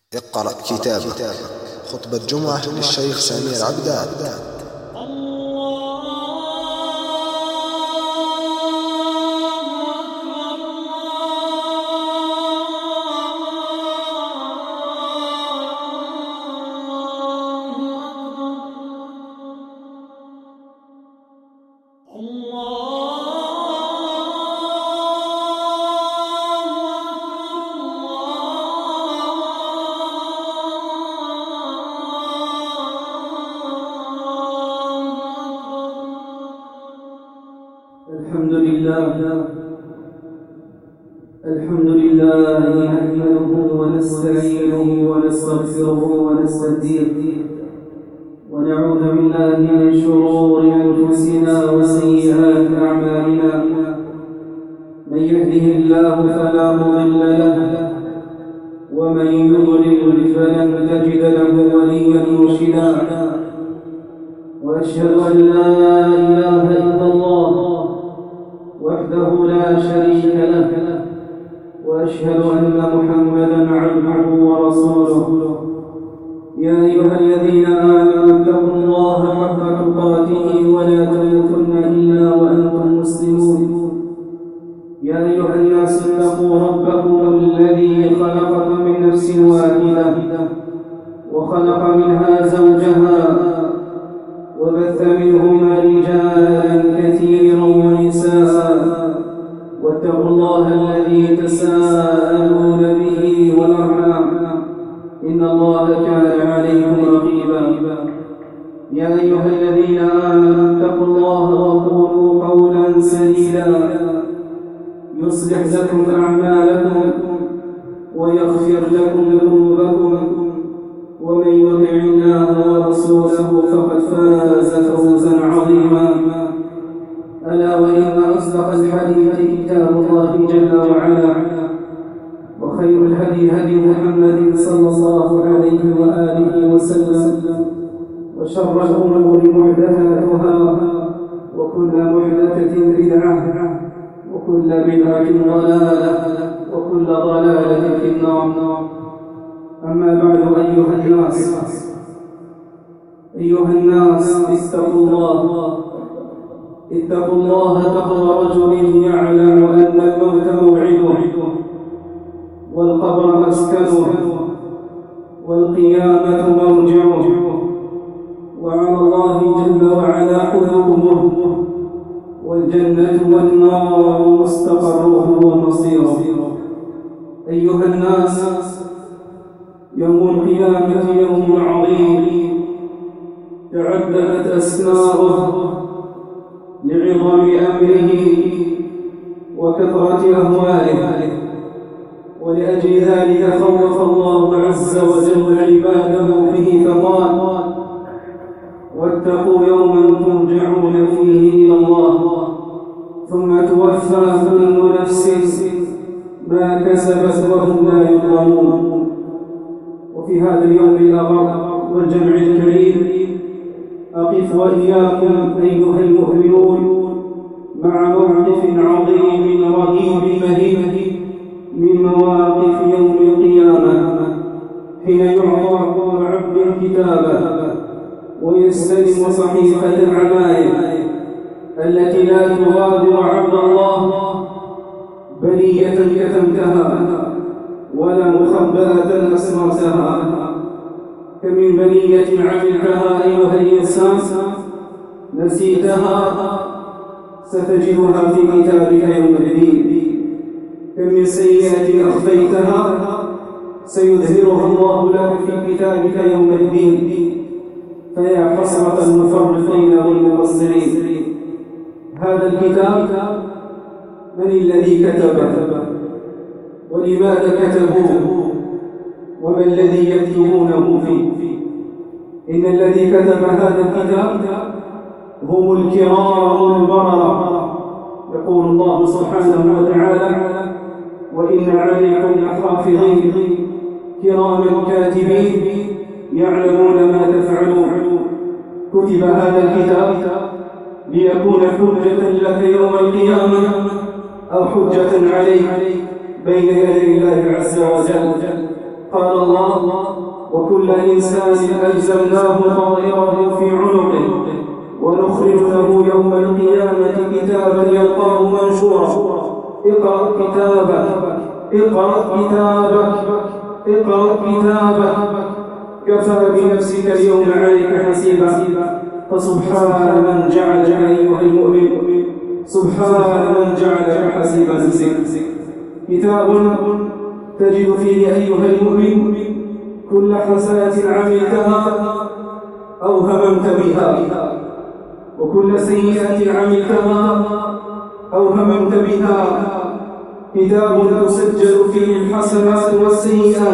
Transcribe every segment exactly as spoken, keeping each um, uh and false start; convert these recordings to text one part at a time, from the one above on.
اقرأ كتابك. خطبة جمعة للشيخ سمير عبدات. الحمد لله الحمد لله نحمده ونستعينه ونستغفره ونستهديه ونعوذ بالله من شرور أنفسنا وسيئات أعمالنا. من يهده الله فلا مضل له ومن يضلل فلن تجد له وليا مرشدا. وأشهد أن لا إله إلا الله وحده لا شريك له، وأشهد أن محمدًا عبده ورسوله. يا أيها الذين آمنوا اتقوا الله حق تقاته ولا تموتن إلا وأنتم مسلمون. يا أيها الناس اتقوا ربكم الذي خلقكم من نفس واحدة وخلق منها زوجها وبث منهما رجالا كثيرا ونساء، واتقوا الله الذي تساءلون به والأرحام إن الله كان عليكم رقيبا. يا أيها الذين آمنوا اتقوا الله وقولوا قولا سديدا يصلح لكم أعمالكم ويغفر لكم ذنوبكم، ومن يطع الله ورسوله فقد فاز فوزا عظيما. ألا وإن أصدق الحديث كتاب الله جل وعلا، وخير الهدي هدي محمد صلى الله عليه وآله وسلم، وشر الأمور محدثاتها، وكل محدثة بدعة، وكل بدعة ضلالة، وكل ضلالة في النار. أما بعد، أيها الناس أيها الناس اتقوا الله اتقوا الله تقوى رجل يعلم أن الموت موعده، والقبر مسكنه، والقيامة مرجعه، وعلى الله جل وعلا حكمه، والجنة والنار مستقره ومصيره. أيها الناس، يوم القيامة يوم عظيم تعددت أسماؤه لعظم أمره وكثرة أهواله، ولأجل ذلك خوف الله عز وجل عباده به فقال: واتقوا يوما ترجعون فيه إلى الله ثم توفى كل نفس ما كسبت وهم لا يظلمون. وفي هذا اليوم الأغر والجمع الكريم أقف وإياكم أيها المؤمنون مع موقف عظيم رهيب مهيب من مواقف يوم القيامة، حين يعطى كل عبد كتابه ويستلم صحيفة العمايل التي لا تغادر عبد الله بلية كتمتها ولا مخبأة أسرتها. كم من بلية عملتها أيها الإنسان نسيتها ستجدها في كتابك يوم الدين. كم من سيئة أخفيتها سيظهرها الله لك في كتابك يوم الدين. فيا حسرة المفرطين والمقصرين. هذا الكتاب من الذي كتبه؟ ولماذا كتبوه؟ وما الذي يكتبونه فيه؟ إن الذي كتب هذا الكتاب هم الكرام البررة. يقول الله سبحانه وتعالى: وإن عليكم لحافظين كراما كاتبين يعلمون ما تفعلون. كتب هذا الكتاب ليكون حجة لك يوم القيامة أو حجة عليك بين يدي الله عز وجل. قال الله: وكل إنسان ألزمناه طائره في عنقه ونخرج له يوم القيامة كتابا يلقاه منشورا اقرأ كتابك اقرأ كتابك اقرأ كتابك كفى بنفسك اليوم عليك حسيبا. فسبحان من جعل أيها المؤمن سبحان من جعل حسيب نفسك. كتاب تجد فيه أيها المؤمن كل حسنة عملتها أو هممت بها، وكل سيئة عملتها أو هممت بها. كتاب تسجل فيه الحسنات والسيئات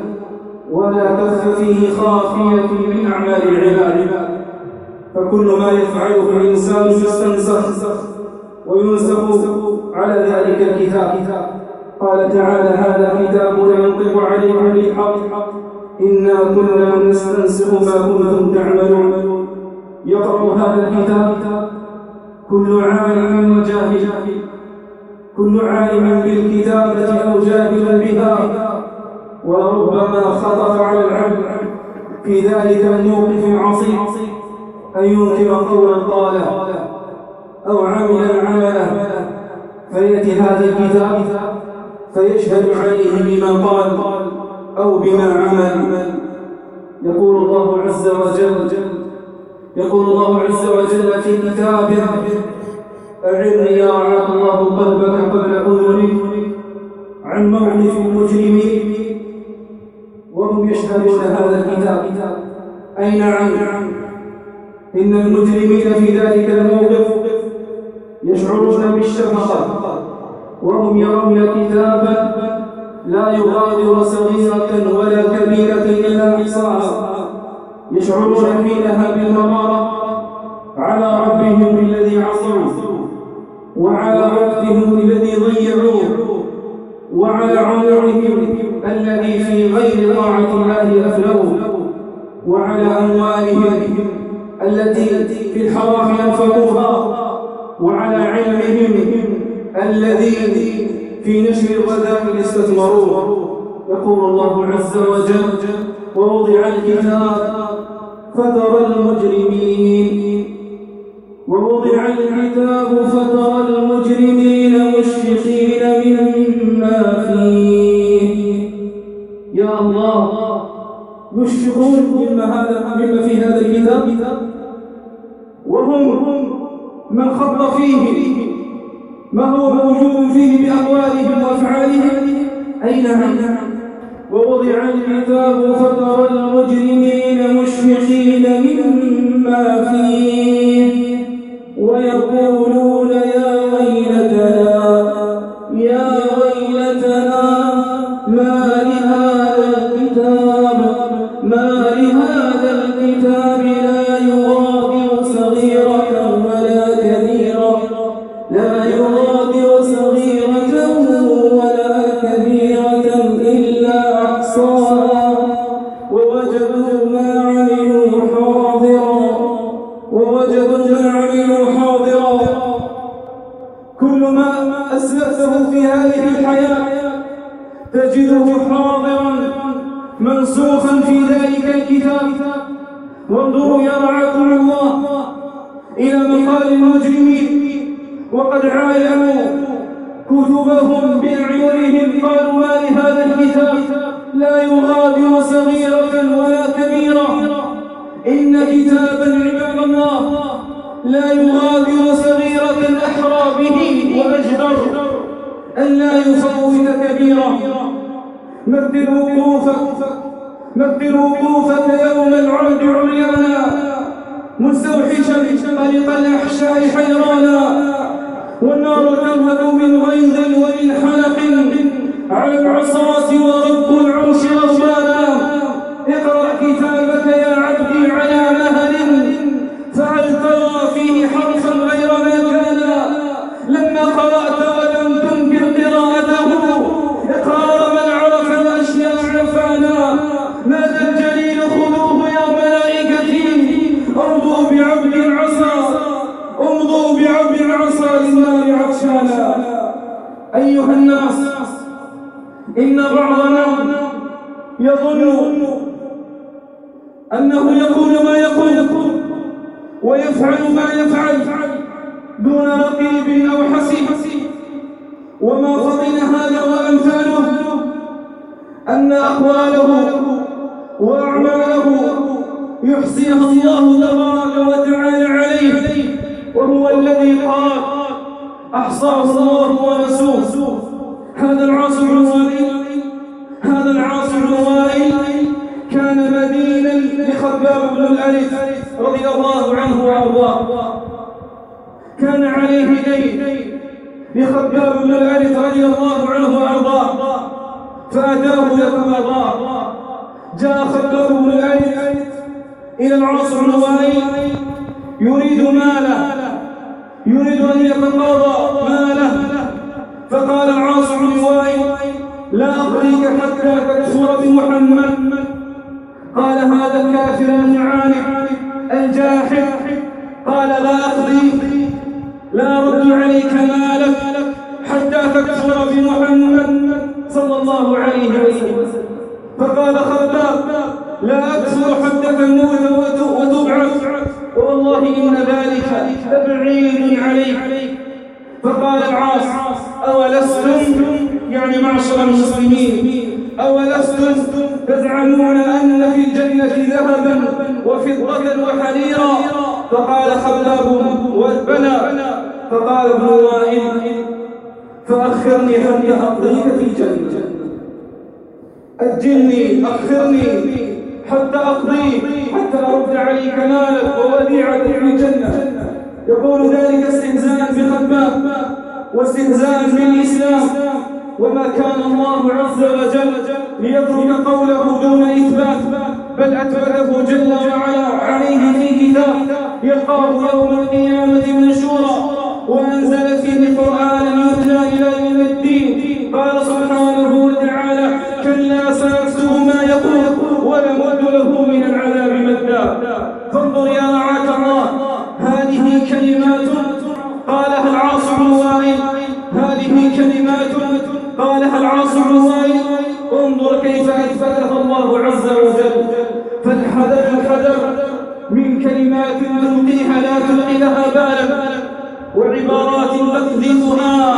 ولا تخفى فيه خافية من أعمال العباد، فكل ما يفعله الإنسان يستنسخ وينسخ على ذلك الكتاب. قال تعالى: هذا كتابنا ينطق عليكم بالحق إنا كنا نستنسخ ما كنتم تعملون. يقرأ هذا الكتاب كل عالم وجاهل، كل عالم بالكتابة أو جاهل بها، وربما خطر على العبد في ذلك الموقف العصيب أن ينكر قولا قاله أو عملا عمله، فيأتي هذا الكتاب فيشهد عليه بما قال أو بما عمل. يقول الله عز وجل يقول الله عز وجل في كتابه: أعني يا عبد الله قلبك قبل أذنك عن موقف المجرمين وهم يشهدون هذا الكتاب. أي نعم، إن المجرمين في ذلك الموقف يشعرون بالشفقة وهم يرون كتابا لا يغادر صغيرة ولا كبيرة إلا أحصاها، يشعرون حينها بالمرارة على ربهم الذي عصوا، وعلى وقتهم الذي ضيعوه، وعلى عمرهم الذي في غير طاعة الله أفنوه، وعلى أموالهم التي في الحرام أنفقوها، وعلى علمهم الذي في نشر الرذائل استثمروه. يقول الله عز وجل: ووضع الكتاب فترى المجرمين ووضع الكتاب فترى المجرمين مشفقين مما فيه. يا الله، يشفقون مما هذا مما في هذا الكتاب، وهم من خط فيه ما هو موجود فيه بأقوالهم وأفعالهم. أي نعم، ووضع الكتاب فترى المجرمين مشفقين مما فيه ويقولون يا ويلتنا يا ويلتنا ما لهذا الكتاب ما لهذا الكتاب لا يغادر صغيرة ولا كبيرة لا يغادر صغيرة ولا كبيرة إلا أحصاها ووجدوا ما عملوا حاضرا ووجدوا ما عملوا حاضرا. كل ما أسلفته في هذه الحياة تجده حاضرا منسوخا في ذلك الكتاب. وانظروا يا رعاكم الله إلى مقال المجرمين وقد عاينوا كتبهم بأعينهم، قالوا ما لهذا الكتاب لا يغادر صغيرة ولا كبيرة. إن كتابا عباد الله لا يغادر صغيرة أحرى به وأجدر أن لا يفوت كبيرة. مثل وقوفك مثل وقوفك يوم العرض عريانا مستوحشا طريق الأحشاء حيرانا، والنار تنهب من غيظ ومن حلق على العصاة ورب العرش غضبانا. اقرأ كتابك يا عبدي على مهل، فهل ترى فيه حرفا غير ما كان؟ لما قرأت ولم تنكر قراءته إقرار من عرف الأشياء عرفانا. ماذا الجليل خذوه يا ملائكتي، امضوا بعبد العصا امضوا بعبد العصا للنار عطشانا. أيها الناس، إن بعضنا يظن أنه يقول ما يقول ويفعل ما يفعل دون رقيب أو حسيب. وما فضل هذا وأمثاله أن أقواله وأعماله يحصيها الله تبارك وتعالى عليه، وهو الذي قال أحصاه الله ونسوه. هذا العاص بن وائل هذا العاص بن وائل كان مدينا لخباب بن الأرث رضي الله عنه وأرضاه. كان عليه دين لخباب بن الأرث رضي الله عنه وأرضاه، فأتاه يتقاضاه. جاء خباب بن الأرث إلى العاص بن وائل يريد ماله، يريد أن يتقاضى ماله. فقال العاص بن وائل لا أقضيك حتى تكفر بمحمد. قال هذا الكافر المعاند الجاحد قال لا أقضيك، لا أرد عليك مالك حتى تكفر بمحمد صلى الله عليه وسلم. فقال خباب لا أكفر حتى تموت وتبعث، والله إن ذلك لبعيد عليك. فقال العاص أولستم يعني معشر المسلمين أولستم تزعمون أن في الجنة ذهبا وفضة وحريرا؟ فقال خباب بلى. فقال ابن وائل فأخرني حتى أقضيك في الجنة، أجلني أخرني حتى أقضيك، حتى أرد عليك مالك ووديعتك في الجنة. يقول ذلك استهزاء بخباب واستهزاء بالإسلام، وما كان الله عز وجل ليترك قوله دون إثبات، بل أثبته جل وعلا عليه في كتاب يلقاه يوم القيامة منشورا، وأنزل فيه قرآنا يتلى إلى يوم الدين. قال سبحانه وتعالى كلا سنكتب ما يقول ونمد له من العذاب مدا. فانظر يا رعاك الله، هذه كلمات قالها العاص بن وائل، هذه كلمات قالها العاص بن وائل. انظر كيف أثبتها الله عز وجل. فالحذر الحذر من كلمات تلقيها لا تلقي لها بالا، وعبارات تقذفها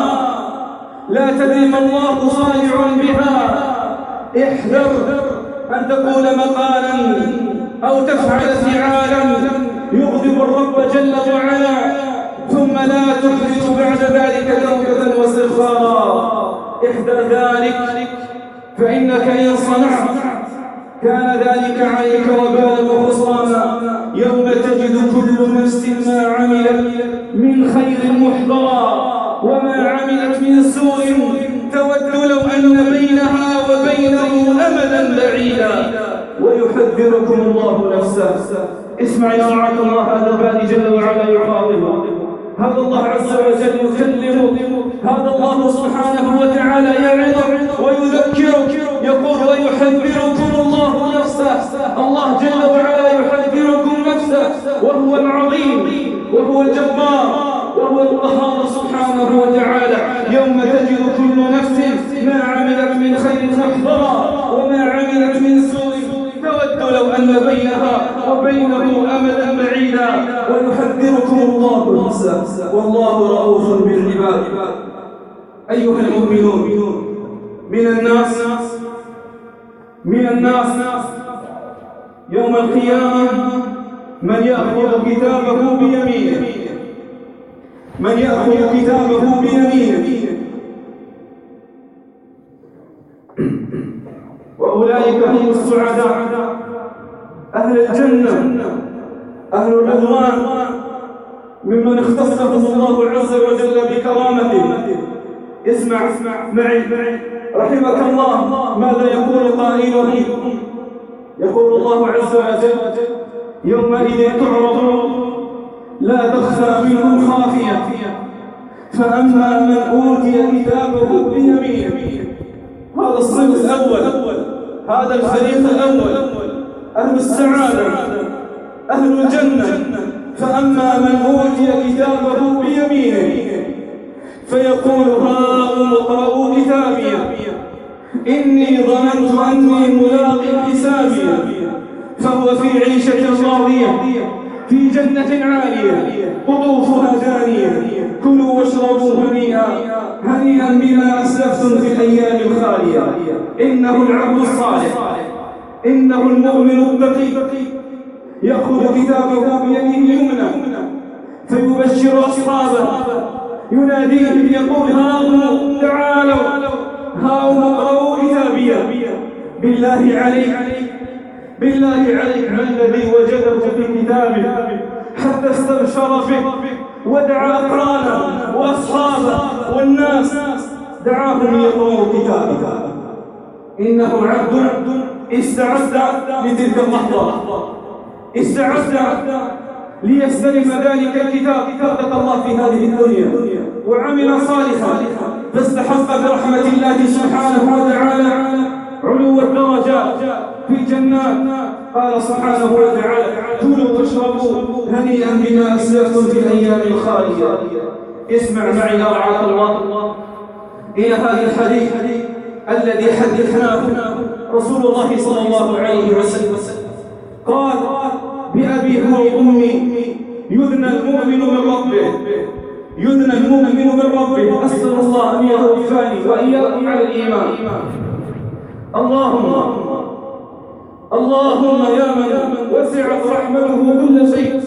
لا تدري ما الله صانع بها. احذر أن تقول مقالا أو تفعل فعالا يغضب الرب جل وعلا، ثم لا تحدث بعد ذلك توبة واستغفارا. احذر ذلك، فإنك إن صنعت كان ذلك عليك وبالا وخسرانا، يوم تجد كل نفس ما عملت من خير محضرا وما عملت من سوء تود لو أن بينها وبينه أمدا بعيدا، ويحذركم الله نفسه. اسمع يا رعاك الله، هذا الباري جل وعلا يخاطبه، هذا الله عز وجل يكلمه، هذا الله سبحانه وتعالى يعظ ويذكرك، يقول ويحذركم الله نفسه. الله جل وعلا يحذركم نفسه، وهو العظيم وهو الجبار وهو القهار سبحانه وتعالى. يوم تجد كل نفس ما عملت من خير محضرا وما عملت من سوء تود لو أن بينها وبينه أمدا بعيدا، ويحذركم الله نفسه، والله رؤوف بالعباد. أيها المؤمنون، من الناس من الناس يوم القيامة من يأخذ كتابه بيمينه، من يأخذ كتابه بيمينه، وأولئك هم السعداء، أهل الجنة، أهل الرضوان، ممن اختصهم الله عز وجل بكرامته. اسمع معي رحمك الله ماذا يقول قائله. يقول الله عز وجل يومئذ تعرضون لا تخفى منكم خافية، فأما من أوتي كتابه بيمينه، هذا الصنف الأول، هذا الفريق الأول، أهل السعادة، أهل الجنة. فأما من أوتي كتابه بيمينه فيقول هاؤم اقرءوا كتابي إني ظننت أني ملاق حسابي فهو في عيشة راضية في جنة عالية قطوفها دانية كلوا واشربوا هنيئا هنيئا بما أسلفتم في الأيام الخالية إنه العبد الصالح إنه المؤمن التقي يأخذ كتابه بيده اليمنى فيبشر أصحابه يناديهم يقول هاؤم تعالوا هاؤم اقرأوا كتابي بالله عليك بالله عليك ما الذي وجده في كتابه حتى استبشر به ودعا أقرانه وأصحابه والناس دعاهم يقرأوا كتابه. إنه عبد استعد لتلك اللحظة استعد ليستلم ذلك الكتاب صدق الله في هذه الدنيا وعمل صالحا فاستحق برحمة الله سبحانه وتعالى علو الدرجات في الجنات. قال سبحانه وتعالى كلوا واشربوا هنيئا بما أسلفتم في الأيام الخالية. اسمع معي أرعاك الله إلى هذا الحديث الذي حدثناه رسول الله صلى الله عليه وسلم قال بأبي هو وأمي يدنى المؤمن من ربه يدنى المؤمن من ربه أسأل الله أن يتوفاني وإياكم على الإيمان. اللهم اللهم يا من وسعت رحمته كل شيء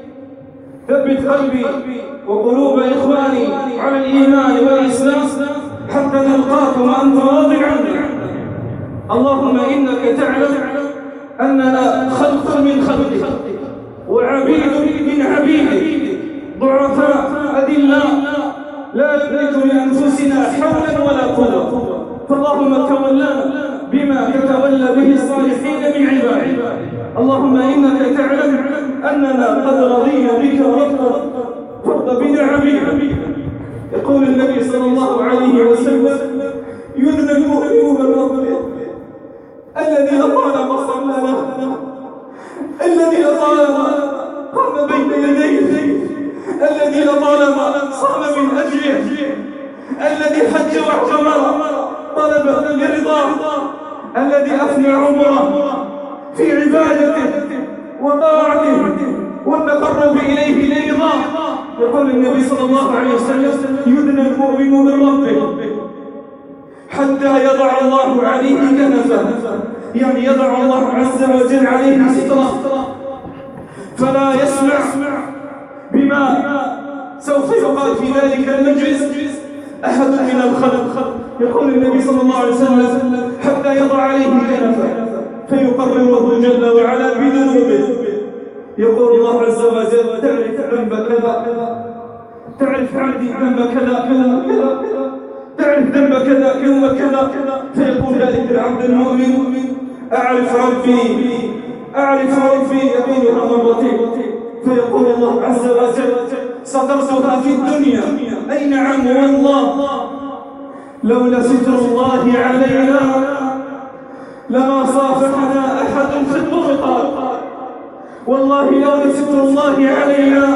ثبت قلبي وقلوب إخواني على الإيمان والإسلام حتى نلقاك وأنت راض عني. اللهم إنك تعلم أننا خلق من خلقك وعبيد من عبيدك ضعفاء أذلاء لا نملك لأنفسنا حولا ولا قوة فاللهم تولنا بما تتولى به الصالحين من عبادك. اللهم إنك تعلم أننا قد رضينا بك ربا فرض بنا عبيدا. يقول النبي صلى الله عليه وسلم يدنى المؤمن من ربه الذي لطالما صلى له الذي لطالما قام بين يديه الذي لطالما صام من أجله الذي حج واعتمر طلبا لرضاه الذي أفنى عمره في عبادته وطاعته والتقرب إليه لرضاه. يقول النبي صلى الله عليه وسلم يدنى المؤمن من ربه حتى يضع الله عليه كنفه يعني يضع الله عز وجل عليه ستره فلا يسمع بما سوف يقال في ذلك المجلس أحد من الخلق. يقول النبي صلى الله عليه وسلم حتى يضع عليه كنفه فيقرره جل وعلا بذنوبه. يقول الله عز وجل تعرف ذنب كذا تعرف عندي ذنب كذا كذا كذا تعرف ذنب كذا كذا كذا فيقول ذلك العبد المؤمن أعرف ربي أعرف ربي يقولها مرتين فيقول الله عز وجل سترتها في الدنيا أي نعم والله لولا ستر الله علينا لما صافحنا أحد في الطرقات والله لولا ستر الله علينا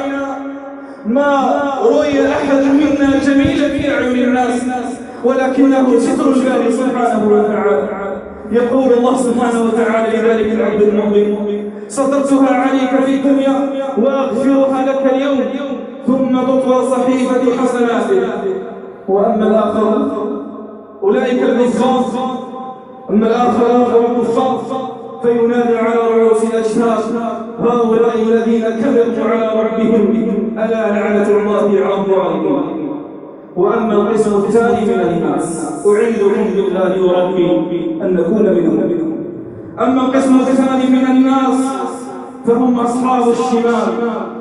ما رؤي أحد منا جميلا في أعين الناس ولكنه ستر الله سبحانه وتعالى. يقول الله سبحانه وتعالى لذلك العبد المؤمن سترتها عليك في الدنيا وأغفرها لك اليوم ثم تطوى صحيفة حسناته. وأما الآخر أولئك الكفار أما الآخر الكفار فينادى على رؤوس الأشهاد هؤلاء الذين كذبوا على ربهم ألا لعنة الله على الظالمين. وأما القسم الثاني من الناس أعيذكم بالله وربي أن نكون منهم. أما القسم الثاني من الناس فهم أصحاب الشمال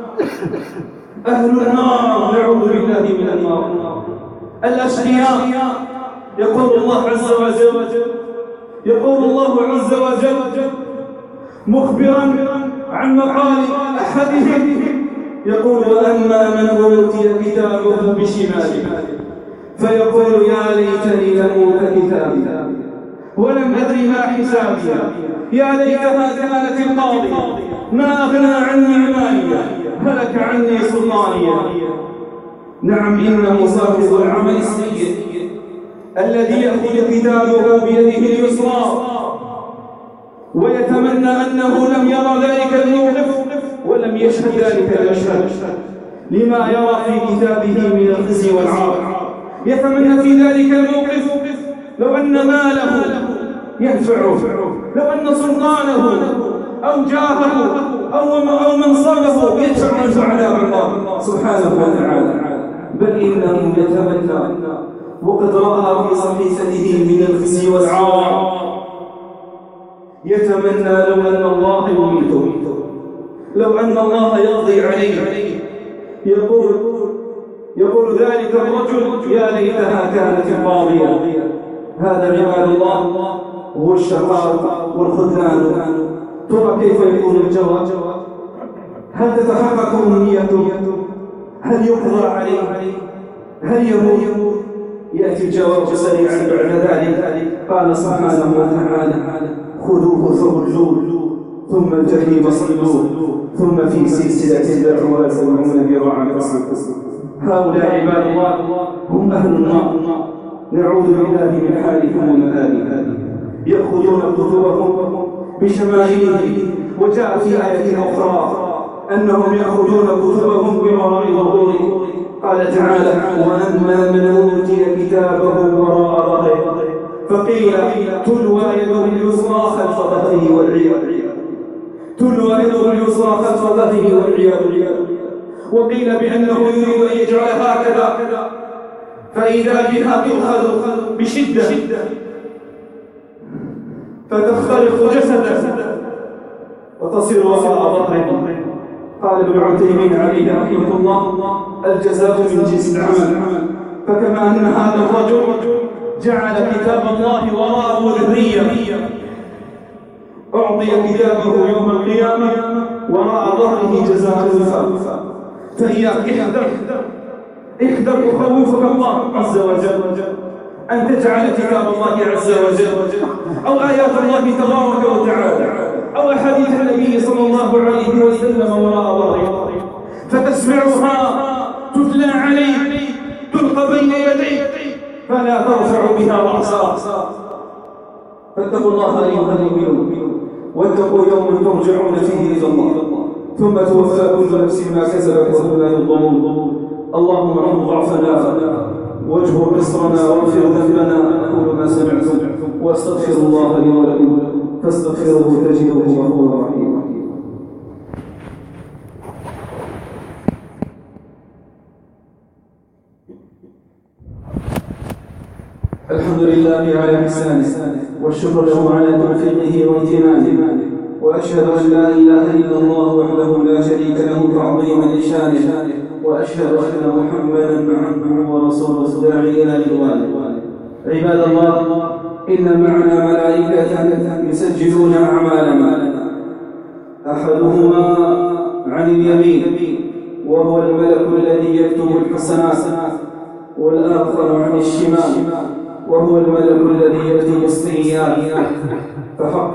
أهل النار نعوذ بالله من النار الأشقياء. يقول الله عز وجل يقول الله عز وجل مخبرا عن مقال أحدهم يقول وأما من أوتي كتابه بشماله فيقول يا ليتني لم أوت كتابي ولم أدري ما حسابي يا ليتها كانت القاضية ما أغنى عني ماليا هلك عني سلطانيا. نعم إنه صاحب العمل السيء الذي يأخذ كتابه بيده اليسرى ويتمنى أنه لم يرى ذلك الموقف ولم يشهد ذلك المشهد لما يرى في كتابه من الخزي والعار. يتمنى في ذلك الموقف لو أن ماله ينفعه، لو أن سلطانه أو جاهه أو منصبه يدفع عنه عذاب الله سبحانه وتعالى، بل إنه يتمنى وقد رأى في صحيفته من الخزي والعار، يتمنى لو أن الله يميته، لو أن الله يقضي عليه. يقول يقول ذلك الرجل يا ليتها كانت القاضية. هذا عباد الله هو الشقاء والخذلان. ترى كيف يكون الجواب؟ هل تتحقق أمنيته؟ هل يقضى عليه؟ هل يموت؟ يأتي الجواب سريعا بعد ذلك. قال سبحانه وتعالى خذوه فغلوه ثم الجحيم صلوه ثم في سلسلة ذرعها سبعون ذراعا فاسلكوه. هؤلاء عباد الله هم أهل النار، نعوذ بالله من حالهم ومآلهم. يأخذون كتبهم بشمائلهم، وجاء في آية أخرى أنهم يأخذون كتبهم بوراء ظهورهم. قال تعالى وأما من أوتي كتابه وراء ظهره فقيل تلوى يده اليسرى خلف ظهره والعياذ تلوى يده اليسرى خلف ظهره والعياذ وقيل بأنه يريد أن يجعل هكذا فإذا بها تؤخذ بشدة فتخترق جسده وتصير وراء ظهره. قال ابن عثيمين عليه رحمه الله الجزاء من جنس العمل. فكما أن هذا الرجل جعل كتاب الله وراءه ذرية أعطي كتابه يوم القيامة وراء ظهره جزاء الوفاء. فإياك احذر احذر يخوفك الله عز وجل أن تجعل كتاب الله عز وجل أو آيات الله تبارك وتعالى أو أحاديث النبي صلى الله عليه وسلم وراء ظهرك فتسمعها تتلى عليك تلقى بين يديك فلا ترفع بها رأسا. فاتقوا الله أيها المؤمنون واتقوا يوم ترجعون فيه إلى الله ثم توفى كل نفس ما كسبت وهم لا يظلمون. اللهم ارحم ضعفنا واجبر قصرنا واغفر ذنبنا. أقول ما سمعتم واستغفر الله لي ولكم فاستغفروه تجدوه غفورا رحيما. الحمد لله على إحسانه والشكر له على توفيقه وامتنانه، وأشهد أن لا إله إلا الله وحده لا شريك له تعظيما لشانه، وأشهد أن محمدا عبده ورسوله الداعي إلى رضوانه. عباد الله إن معنا ملائكة يسجلون أعمالنا، أحدهما عن اليمين وهو الملك الذي يكتب الحسنات، والآخر عن الشمال وهو الملك الذي يكتب السيئات. فحق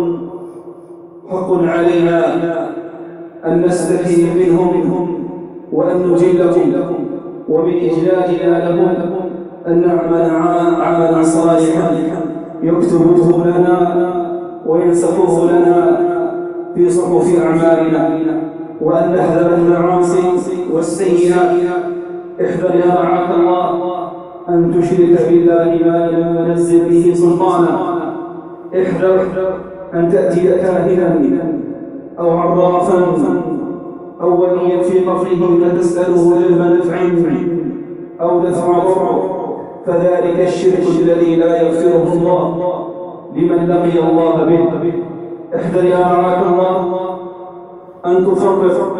حق علينا أن نستحي منهم وأن نجلهم، ومن إجلالنا لهم أن نعمل عملا صالحا يكتبوه لنا وينسخوه لنا في صحف أعمالنا، وأن نحذر المعاصي والسيئات. احذر يا رعاك الله أن تشرك بالله ما لم ينزل به سلطانا. احذر أن تأتي كاهنا أو عرافا أو وليا في قبره فتسأله جلب نفع أو دفع ضر، فذلك الشرك الذي لا يغفره الله لمن لقي الله به. احذر يا رعاك الله أن تفرق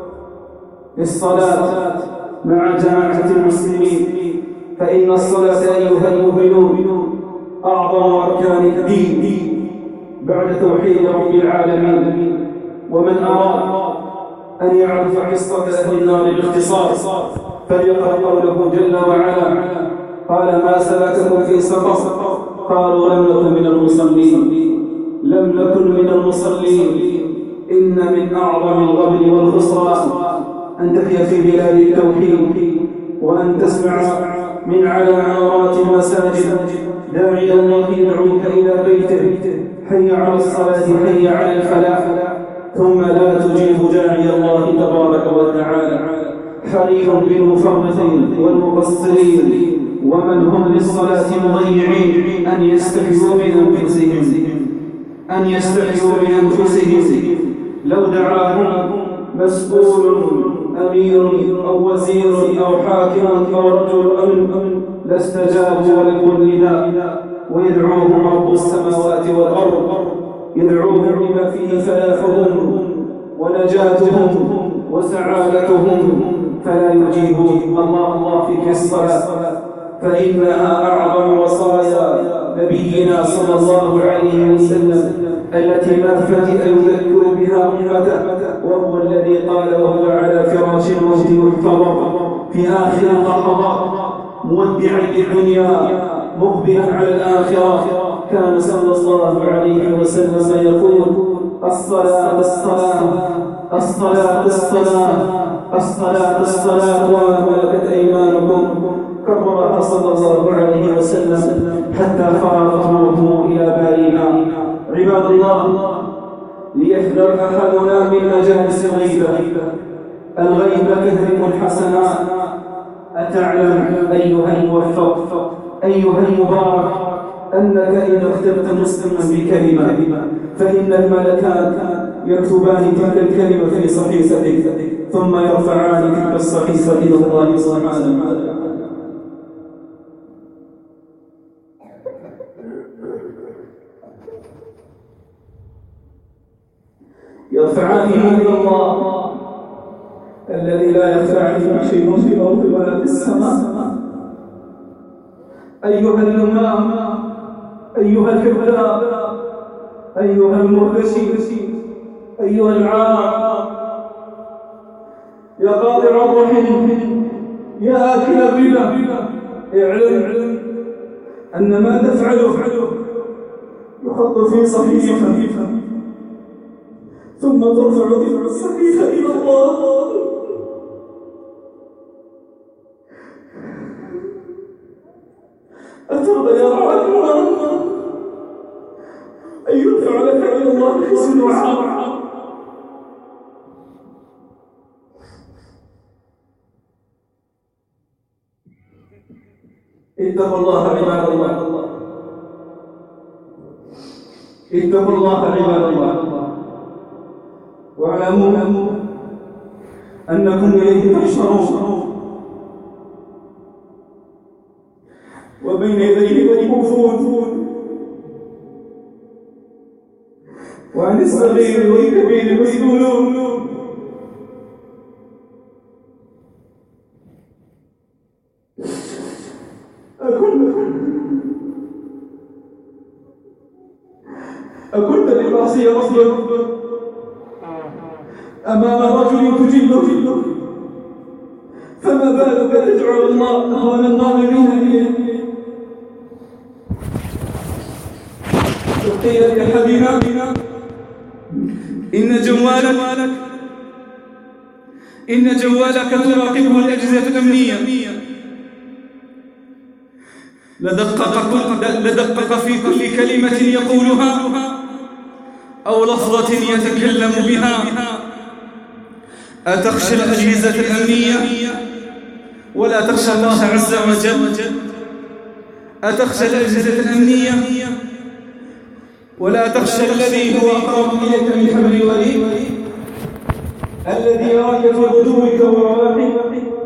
الصلاة مع جماعة المسلمين، فإن الصلاة أيها المؤمنون أعظم أركان الدين بعد توحيد رب العالمين. ومن أراد أن يعرف قصة أهل النار باختصار فليقرأ قوله جل وعلا قال ما سلككم في سقر قالوا لم نكن من المصلين لم نكن من المصلين. إن من أعظم الغبن والخسران أن تحيا في بلاد التوحيد وأن تسمع من على عمارات المساجد داعي الله يدعوك إلى بيته حي على الصلاة حي على الفلاح، ثم لا تجيب داعي الله تبارك وتعالى. حري بالمفرطين والمقصرين ومن هم للصلاة مضيعين أن يستحيوا من أنفسهم أن يستحيوا من أنفسهم لو دعاهم مسؤول أمير أو وزير أو حاكم أو رجل أمن لاستجابوا لكل نداء، ويدعوهم رب السماوات والأرض يدعوهم لما فيه فلاحهم ونجاتهم وسعادتهم، فلا يجيبون الله الله في الصلاة، فإنها أعظم وصايا نبينا صلى الله عليه وسلم التي ما فتئ يذكر بها أمته، وهو الذي قال وهو على فراش الموت محتضر في آخر اللحظات مودعا للدنيا مقبلا على الآخرة، كان صلى الله عليه وسلم يقول: الصلاة الصلاة الصلاة الصلاة الصلاة الصلاة وما ملكت أيمانكم، كررها صلى الله عليه وسلم حتى فرغ روحه إلى بارئها. عباد الله، ليحذر أحدنا من مجالس الغيبة، الغيبة تهدم الحسنات. أتعلم أيها الموفق أيها المبارك أنك إن اخترت مسلما بكلمة فإن الملكات يكتبان تلك الكلمة في صحيفتك ثم يرفعان تلك الصحيفة إلى الله سبحانه وتعالى. يرفعانها إلى الله الذي لا يخفى عليه شيء في الأرض ولا في السماء. أيها الإمام، أيها الكذاب، أيها المرتشي، أيها العاق، يا قاطع الرحم، يا آكل الربا، اعلم أن ما تفعله يحط في صحيفة ثم ترفع تلك الصحيفة إلى الله. أترضى يا رعاك الله أن يرفع لك إلى الله حسن وعار؟ اتقوا الله عباد الله، اتقوا الله عباد الله، واعلموا أنكم إليه تحشرون وبين يديه موقوفون، وعن الصغير والكبير مسؤولون. أكنت للمعصية رفضا أمام رجل تجله، فما بالك تجعل الله أهون الظالمين إليه؟ تقي لك حبيبنا إن جوالك إن جوالك تراقبه الأجهزة الأمنية، لدقق, لدقق في كل كلمة يقولها أو لفظة يتكلم بها. أتخشى الأجهزة الأمنية ولا تخشى الله عز وجل؟ أتخشى الأجهزة الأمنية ولا تخشى الذي هو أقرب إليك من حبل الوريد، الذي يراك في غدوك ورواحك،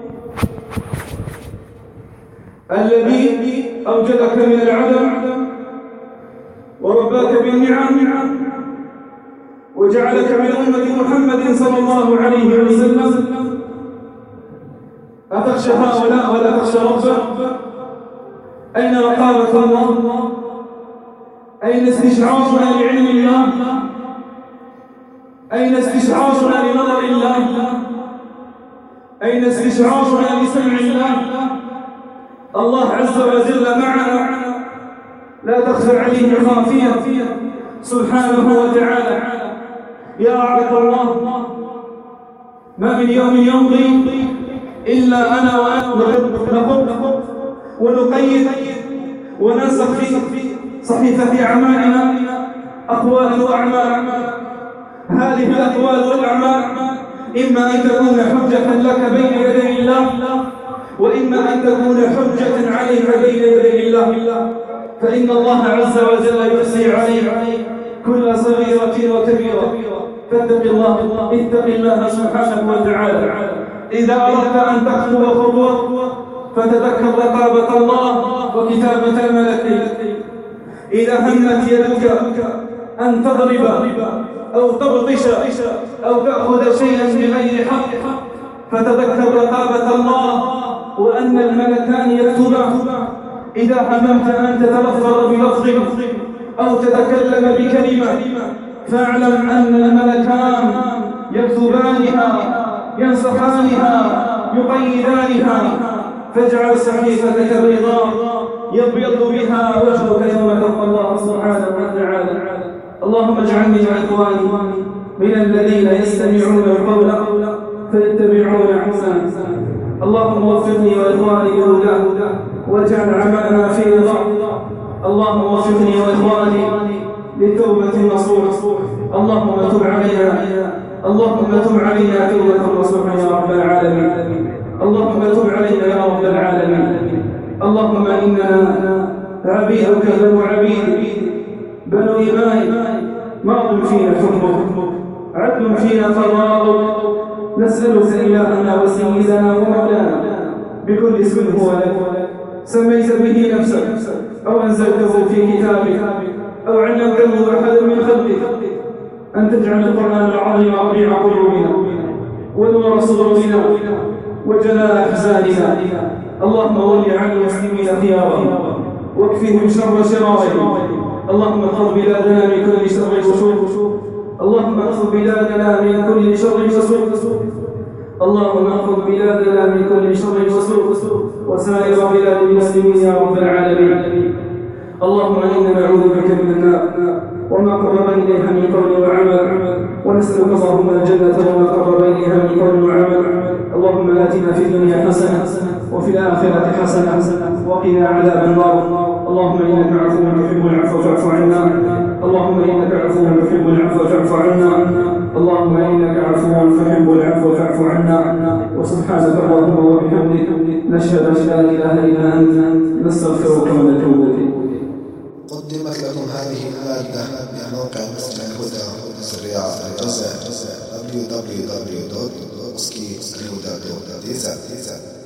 الذي أوجدك من العدم ورباك بالنعم وجعلك من أمة محمد صلى الله عليه وسلم؟ أتخشى هؤلاء ولا تخشى ربك؟ أين رقابة الله؟ أين استشعارنا لعلم الله؟ أين استشعارنا لنظر الله؟ أين استشعارنا لسمع الله؟ الله عز وجل معنا لا تخفى عليه خافية سبحانه وتعالى. يا عبد الله، ما من يوم يمضي إلا أنا وأنت ونقيد وننسخ في صحيفة أعمالنا أقوال وأعمال. هذه الأقوال والأعمال إما أن تكون حجة لك بين يدي الله، وإما أن تكون حجة عليك بين يدي الله، فإن الله عز وجل يحصي عليك كل صغيرة وكبيرة. فاتق الله، اتق الله سبحانه وتعالى. إذا أردت أن تخطو خطوة فتذكر رقابة الله وكتابة الملك. إذا همت يدك أن تضرب أو تبطش أو تأخذ شيئا بغير حق فتذكر رقابة الله وأن الملكان يكتبان. إذا هممت أن تتلفظ بلفظ أو تتكلم بكلمة فاعلم أن الملكان يكتبانها ينسخانها يقيدانها. فاجعل صحيفتك بيضاء يبيض بها وجهك يوم تلقى الله سبحانه وتعالى. اللهم اجعلني وإخواني من الذين يستمعون القول فيتبعون أحسنه. اللهم وفقني وإخواني بهداه واجعل عملنا في رضاه. اللهم وفقني وإخواني للتوبة نصوح. اللهم تب علينا اللهم تب علينا توبة نصوحا يا رب العالمين. اللهم تب علينا يا رب العالمين. اللهم إننا عبيدك بنو عبيدك بنو إمائك ماض فينا حكمك عدل فينا قضاءك. نسألك إلهنا وسيدنا ومولانا بكل اسم هو لك سميت به نفسك أو أنزلته في كتابك أو علمته أحد من خلقك أن تجعل القرآن العظيم ربيع قلوبنا ونور صدورنا وجلاء أحزاننا. اللهم ول عن المسلمين خيارهم واكفهم شر شرارهم. اللهم احفظ بلادنا من كل شر وسوء. اللهم احفظ بلادنا من كل شر وسوء. اللهم احفظ بلادنا من كل شر وسوء وسائر بلاد المسلمين يا رب العالمين. اللهم إنا نعوذ بك من النار وما قرب إليها من قول وعمل، ونسألك اللهم الجنة وما قرب إليها من قول وعمل. اللهم آتنا في الدنيا حسنة وفي الآخرة حسنة وقنا عذاب النار. اللهم إنك عفو تحب العفو فاعف عنا. اللهم إنك عفو تحب العفو فاعف عنا. اللهم إنك عفو تحب العفو فاعف عنا. وسبحانك اللهم وبحمدك نشهد أن لا إله إلا أنت نستغفرك ونتوب إليك. قدمت لكم هذه المادة من موقع مسجد الهدى الرياض الجزائر دبليو دبليو دبليو دوت اوسكي دوت دي زد.